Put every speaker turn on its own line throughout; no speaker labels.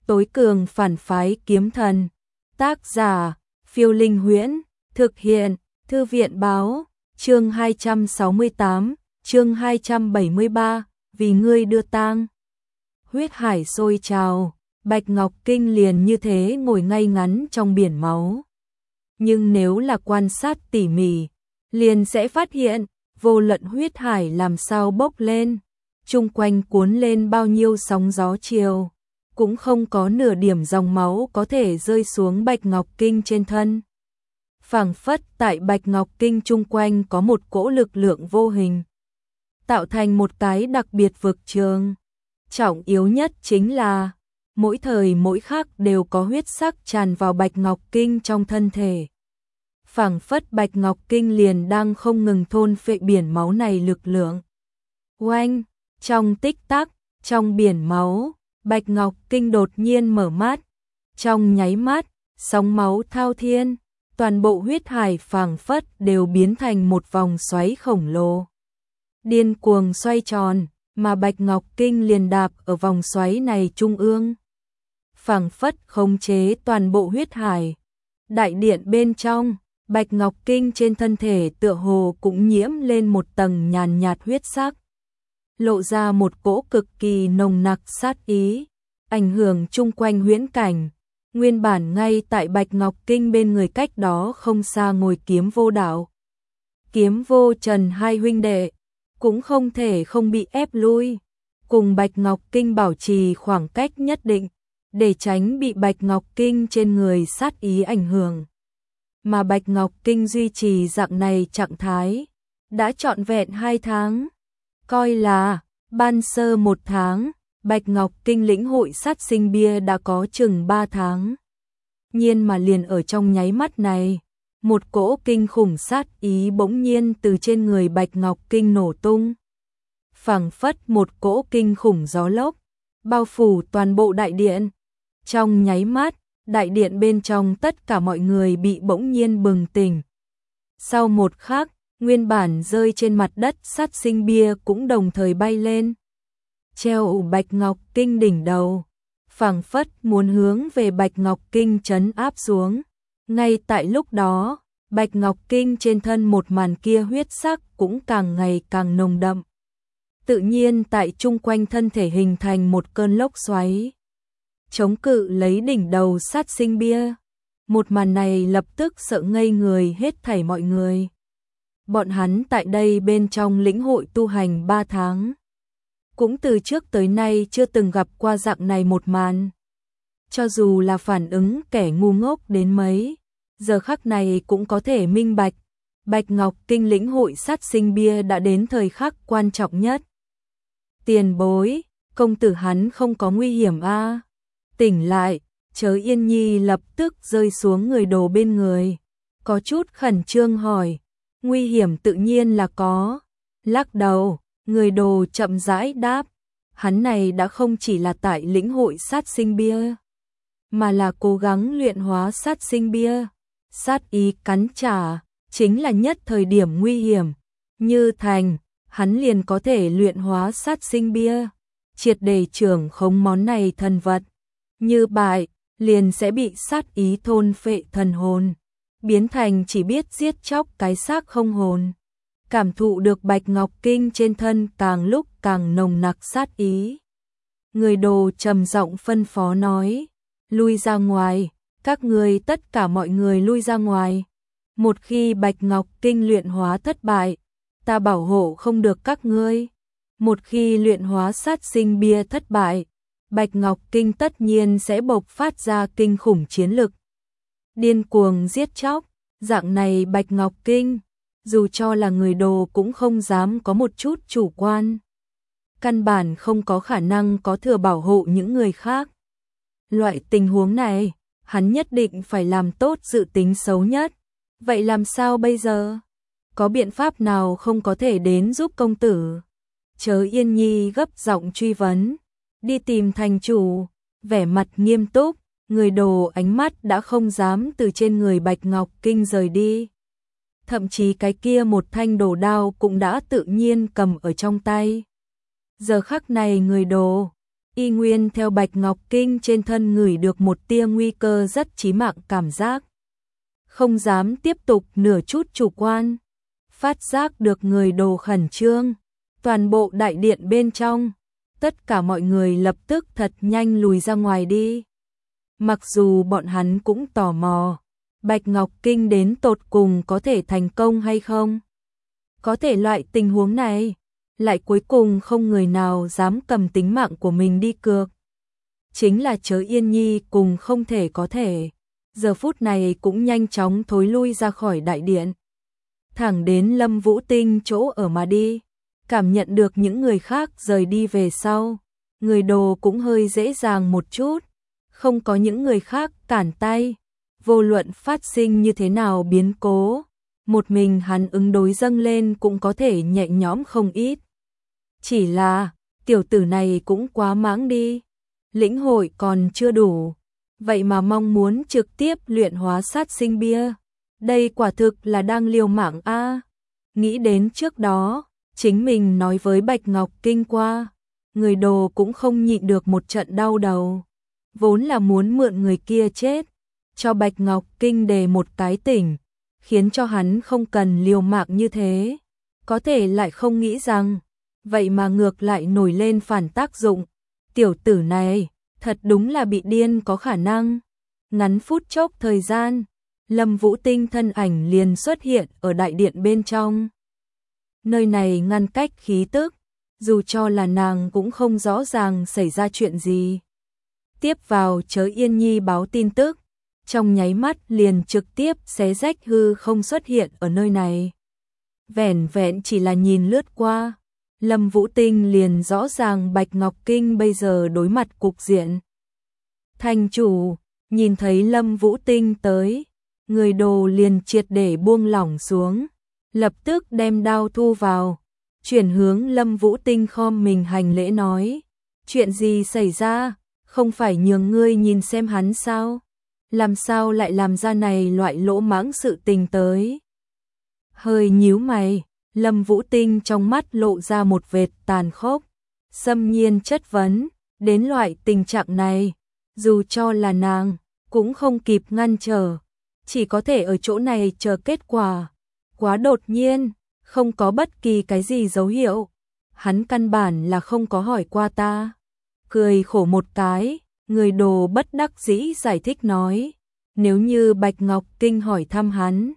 Tối cường phản phái kiếm thần. Tác giả, Phiêu Linh Huyễn. Thực hiện, Thư viện Báo. Chương 268, chương 273, vì ngươi đưa tang. Huyết hải sôi trào, Bạch Ngọc Kinh liền như thế ngồi ngay ngắn trong biển máu. Nhưng nếu là quan sát tỉ mỉ, liền sẽ phát hiện, vô luận huyết hải làm sao bốc lên, chung quanh cuốn lên bao nhiêu sóng gió chiều, cũng không có nửa điểm dòng máu có thể rơi xuống Bạch Ngọc Kinh trên thân. Phảng phất tại Bạch Ngọc Kinh chung quanh có một cỗ lực lượng vô hình, tạo thành một cái đặc biệt vực trường. Trọng yếu nhất chính là, mỗi thời mỗi khắc đều có huyết sắc tràn vào Bạch Ngọc Kinh trong thân thể. Phảng phất Bạch Ngọc Kinh liền đang không ngừng thôn phệ biển máu này lực lượng. Oanh, trong tích tắc, trong biển máu, Bạch Ngọc Kinh đột nhiên mở mắt. Trong nháy mắt, sóng máu thao thiên, toàn bộ huyết hải phảng phất đều biến thành một vòng xoáy khổng lồ. Điên cuồng xoay tròn, mà Bạch Ngọc Kinh liền đạp ở vòng xoáy này trung ương. Phảng phất khống chế toàn bộ huyết hải. Đại điện bên trong, Bạch Ngọc Kinh trên thân thể tựa hồ cũng nhiễm lên một tầng nhàn nhạt huyết sắc, lộ ra một cỗ cực kỳ nồng nặc sát ý, ảnh hưởng chung quanh huyễn cảnh. Nguyên bản ngay tại Bạch Ngọc Kinh bên người cách đó không xa ngồi Kiếm Vô Đạo, Kiếm Vô Trần hai huynh đệ, cũng không thể không bị ép lui, cùng Bạch Ngọc Kinh bảo trì khoảng cách nhất định, để tránh bị Bạch Ngọc Kinh trên người sát ý ảnh hưởng. Mà Bạch Ngọc Kinh duy trì dạng này trạng thái, đã trọn vẹn 2 tháng, coi là ban sơ 1 tháng, Bạch Ngọc Kinh lĩnh hội sát sinh bia đã có chừng 3 tháng. Nhiên mà liền ở trong nháy mắt này, một cỗ kinh khủng sát ý bỗng nhiên từ trên người Bạch Ngọc Kinh nổ tung. Phảng phất một cỗ kinh khủng gió lốc, bao phủ toàn bộ đại điện. Trong nháy mắt, đại điện bên trong tất cả mọi người bị bỗng nhiên bừng tỉnh. Sau một khắc, nguyên bản rơi trên mặt đất sát sinh bia cũng đồng thời bay lên, treo Bạch Ngọc Kinh đỉnh đầu, phảng phất muốn hướng về Bạch Ngọc Kinh trấn áp xuống. Ngay tại lúc đó, Bạch Ngọc Kinh trên thân một màn kia huyết sắc cũng càng ngày càng nồng đậm. Tự nhiên tại chung quanh thân thể hình thành một cơn lốc xoáy, chống cự lấy đỉnh đầu sát sinh bia. Một màn này lập tức sợ ngây người hết thảy mọi người. Bọn hắn tại đây bên trong lĩnh hội tu hành 3 tháng, cũng từ trước tới nay chưa từng gặp qua dạng này một màn. Cho dù là phản ứng kẻ ngu ngốc đến mấy, giờ khắc này cũng có thể minh bạch, Bạch Ngọc Kinh lĩnh hội sát sinh bia đã đến thời khắc quan trọng nhất. Tiền bối, công tử hắn không có nguy hiểm a? Tỉnh lại, Chớ Yên Nhi lập tức rơi xuống người đồ bên người, có chút khẩn trương hỏi. Nguy hiểm tự nhiên là có. Lắc đầu, người đồ chậm rãi đáp, hắn này đã không chỉ là tại lĩnh hội sát sinh bia, mà là cố gắng luyện hóa sát sinh bia. Sát ý cắn trả, chính là nhất thời điểm nguy hiểm. Như thành, hắn liền có thể luyện hóa sát sinh bia, triệt để trưởng khống món này thần vật. Như bại, liền sẽ bị sát ý thôn phệ thần hồn, biến thành chỉ biết giết chóc cái xác không hồn. Cảm thụ được Bạch Ngọc Kinh trên thân càng lúc càng nồng nặc sát ý, người đồ trầm giọng phân phó nói, lui ra ngoài, các người tất cả mọi người lui ra ngoài. Một khi Bạch Ngọc Kinh luyện hóa thất bại, ta bảo hộ không được các ngươi. Một khi luyện hóa sát sinh bia thất bại, Bạch Ngọc Kinh tất nhiên sẽ bộc phát ra kinh khủng chiến lực, điên cuồng giết chóc. Dạng này Bạch Ngọc Kinh, dù cho là người đồ cũng không dám có một chút chủ quan, căn bản không có khả năng có thừa bảo hộ những người khác. Loại tình huống này, hắn nhất định phải làm tốt dự tính xấu nhất. Vậy làm sao bây giờ? Có biện pháp nào không có thể đến giúp công tử? Chớ Yên Nhi gấp giọng truy vấn. Đi tìm thành chủ, vẻ mặt nghiêm túc, người đồ ánh mắt đã không dám từ trên người Bạch Ngọc Kinh rời đi. Thậm chí cái kia một thanh đồ đao cũng đã tự nhiên cầm ở trong tay. Giờ khắc này người đồ, y nguyên theo Bạch Ngọc Kinh trên thân ngửi được một tia nguy cơ rất chí mạng cảm giác. Không dám tiếp tục nửa chút chủ quan. Phát giác được người Đồ khẩn trương. Toàn bộ đại điện bên trong. Tất cả mọi người lập tức thật nhanh lùi ra ngoài đi. Mặc dù bọn hắn cũng tò mò. Bạch Ngọc Kinh đến tột cùng có thể thành công hay không? Có thể loại tình huống này. Lại cuối cùng không người nào dám cầm tính mạng của mình đi cược. Chính là Chớ Yên Nhi cùng không thể có thể. Giờ phút này cũng nhanh chóng thối lui ra khỏi đại điện. Thẳng đến Lâm Vũ Tinh chỗ ở mà đi. Cảm nhận được những người khác rời đi về sau. Người Đồ cũng hơi dễ dàng một chút. Không có những người khác cản tay. Vô luận phát sinh như thế nào biến cố. Một mình hắn ứng đối dâng lên cũng có thể nhẹ nhõm không ít. Chỉ là, tiểu tử này cũng quá mãng đi. Lĩnh hội còn chưa đủ. Vậy mà mong muốn trực tiếp luyện hóa sát sinh bia. Đây quả thực là đang liều mạng a. Nghĩ đến trước đó, chính mình nói với Bạch Ngọc Kinh qua. Người Đồ cũng không nhịn được một trận đau đầu. Vốn là muốn mượn người kia chết. Cho Bạch Ngọc Kinh đề một cái tỉnh. Khiến cho hắn không cần liều mạng như thế. Có thể lại không nghĩ rằng. Vậy mà ngược lại nổi lên phản tác dụng. Tiểu tử này, thật đúng là bị điên có khả năng. Ngắn phút chốc thời gian, Lâm Vũ Tinh thân ảnh liền xuất hiện ở đại điện bên trong. Nơi này ngăn cách khí tức, dù cho là nàng cũng không rõ ràng xảy ra chuyện gì. Tiếp vào Chớ Yên Nhi báo tin tức, trong nháy mắt liền trực tiếp xé rách hư không xuất hiện ở nơi này. Vẻn vẹn chỉ là nhìn lướt qua. Lâm Vũ Tinh liền rõ ràng Bạch Ngọc Kinh bây giờ đối mặt cục diện. Thành chủ, nhìn thấy Lâm Vũ Tinh tới, người Đồ liền triệt để buông lỏng xuống, lập tức đem đao thu vào, chuyển hướng Lâm Vũ Tinh khom mình hành lễ nói, chuyện gì xảy ra, không phải nhường ngươi nhìn xem hắn sao, làm sao lại làm ra này loại lỗ mãng sự tình tới. Hơi nhíu mày. Lâm Vũ Tinh trong mắt lộ ra một vệt tàn khốc, xâm nhiên chất vấn, đến loại tình trạng này, dù cho là nàng, cũng không kịp ngăn trở, chỉ có thể ở chỗ này chờ kết quả. Quá đột nhiên, không có bất kỳ cái gì dấu hiệu, hắn căn bản là không có hỏi qua ta. Cười khổ một cái, người Đồ bất đắc dĩ giải thích nói, nếu như Bạch Ngọc Kinh hỏi thăm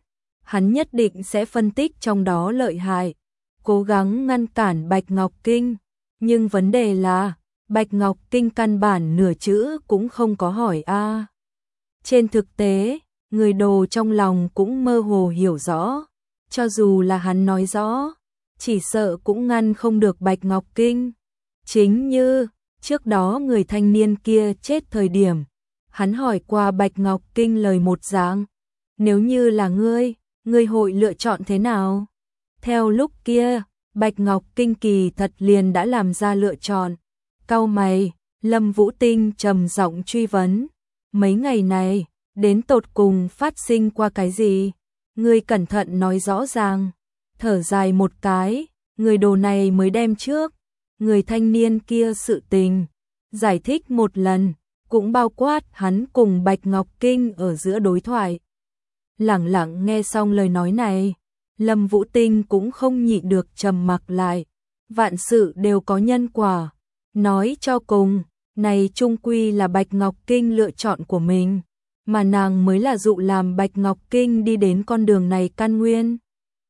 hắn nhất định sẽ phân tích trong đó lợi hại, cố gắng ngăn cản Bạch Ngọc Kinh. Nhưng vấn đề là, Bạch Ngọc Kinh căn bản nửa chữ cũng không có hỏi a. Trên thực tế, người Đồ trong lòng cũng mơ hồ hiểu rõ, cho dù là hắn nói rõ, chỉ sợ cũng ngăn không được Bạch Ngọc Kinh. Chính như, trước đó người thanh niên kia chết thời điểm, hắn hỏi qua Bạch Ngọc Kinh lời một dạng, nếu như là ngươi hội lựa chọn thế nào? Theo lúc kia, Bạch Ngọc Kinh kỳ thật liền đã làm ra lựa chọn. Cau mày, Lâm Vũ Tinh trầm giọng truy vấn. Mấy ngày này, đến tột cùng phát sinh qua cái gì? Ngươi cẩn thận nói rõ ràng. Thở dài một cái, người Đồ này mới đem trước. Người thanh niên kia sự tình. Giải thích một lần, cũng bao quát hắn cùng Bạch Ngọc Kinh ở giữa đối thoại. Lẳng lặng nghe xong lời nói này, Lâm Vũ Tinh cũng không nhịn được trầm mặc lại. Vạn sự đều có nhân quả. Nói cho cùng, này chung quy là Bạch Ngọc Kinh lựa chọn của mình, mà nàng mới là dụ làm Bạch Ngọc Kinh đi đến con đường này căn nguyên.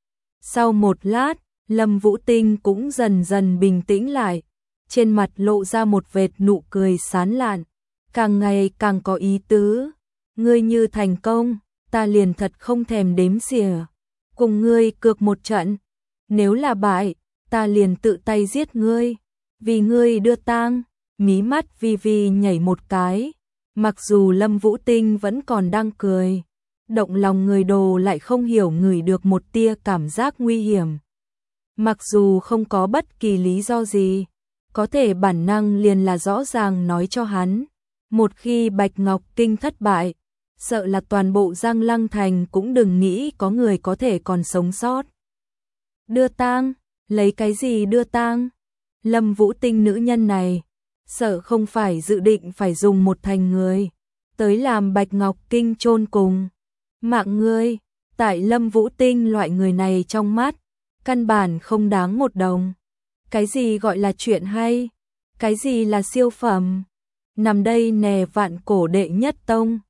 Sau một lát, Lâm Vũ Tinh cũng dần dần bình tĩnh lại, trên mặt lộ ra một vệt nụ cười sán lạn, càng ngày càng có ý tứ. Ngươi như thành công, ta liền thật không thèm đếm xỉa, cùng ngươi cược một trận, nếu là bại, ta liền tự tay giết ngươi, vì ngươi đưa tang. Mí mắt vi vi nhảy một cái, mặc dù Lâm Vũ Tinh vẫn còn đang cười, động lòng người Đồ lại không hiểu ngửi được một tia cảm giác nguy hiểm. Mặc dù không có bất kỳ lý do gì, có thể bản năng liền là rõ ràng nói cho hắn, một khi Bạch Ngọc Kinh thất bại, sợ là toàn bộ Giang Lăng Thành cũng đừng nghĩ có người có thể còn sống sót. Đưa tang? Lấy cái gì đưa tang? Lâm Vũ Tinh nữ nhân này, sợ không phải dự định phải dùng một thành người tới làm Bạch Ngọc Kinh chôn cùng. Mạng ngươi, tại Lâm Vũ Tinh loại người này trong mắt, căn bản không đáng một đồng. Cái gì gọi là chuyện hay? Cái gì là siêu phẩm? Nằm đây nè vạn cổ đệ nhất tông.